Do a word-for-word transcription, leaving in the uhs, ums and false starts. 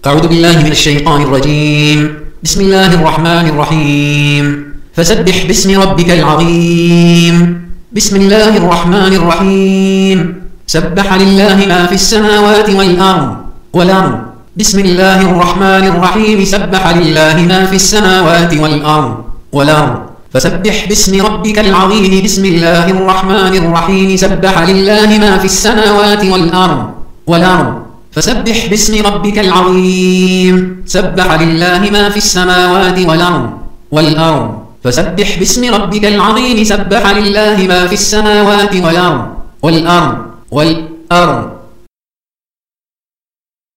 أعوذ بالله من الشيطان الرجيم. بسم الله الرحمن الرحيم. فسبح باسم ربك العظيم. بسم الله الرحمن الرحيم. سبح لله ما في السماوات والأرض والأرض بسم الله الرحمن الرحيم. سبح لله ما في السماوات والأرض والأرض فسبح باسم ربك العظيم. بسم الله الرحمن الرحيم. سبح لله ما في السماوات والأرض والأرض فسبح باسم ربك العظيم. سبح لله ما في السماوات والأرض والأرض فسبح باسم ربك العظيم. سبح لله ما في السماوات والأرض والأرض والأرض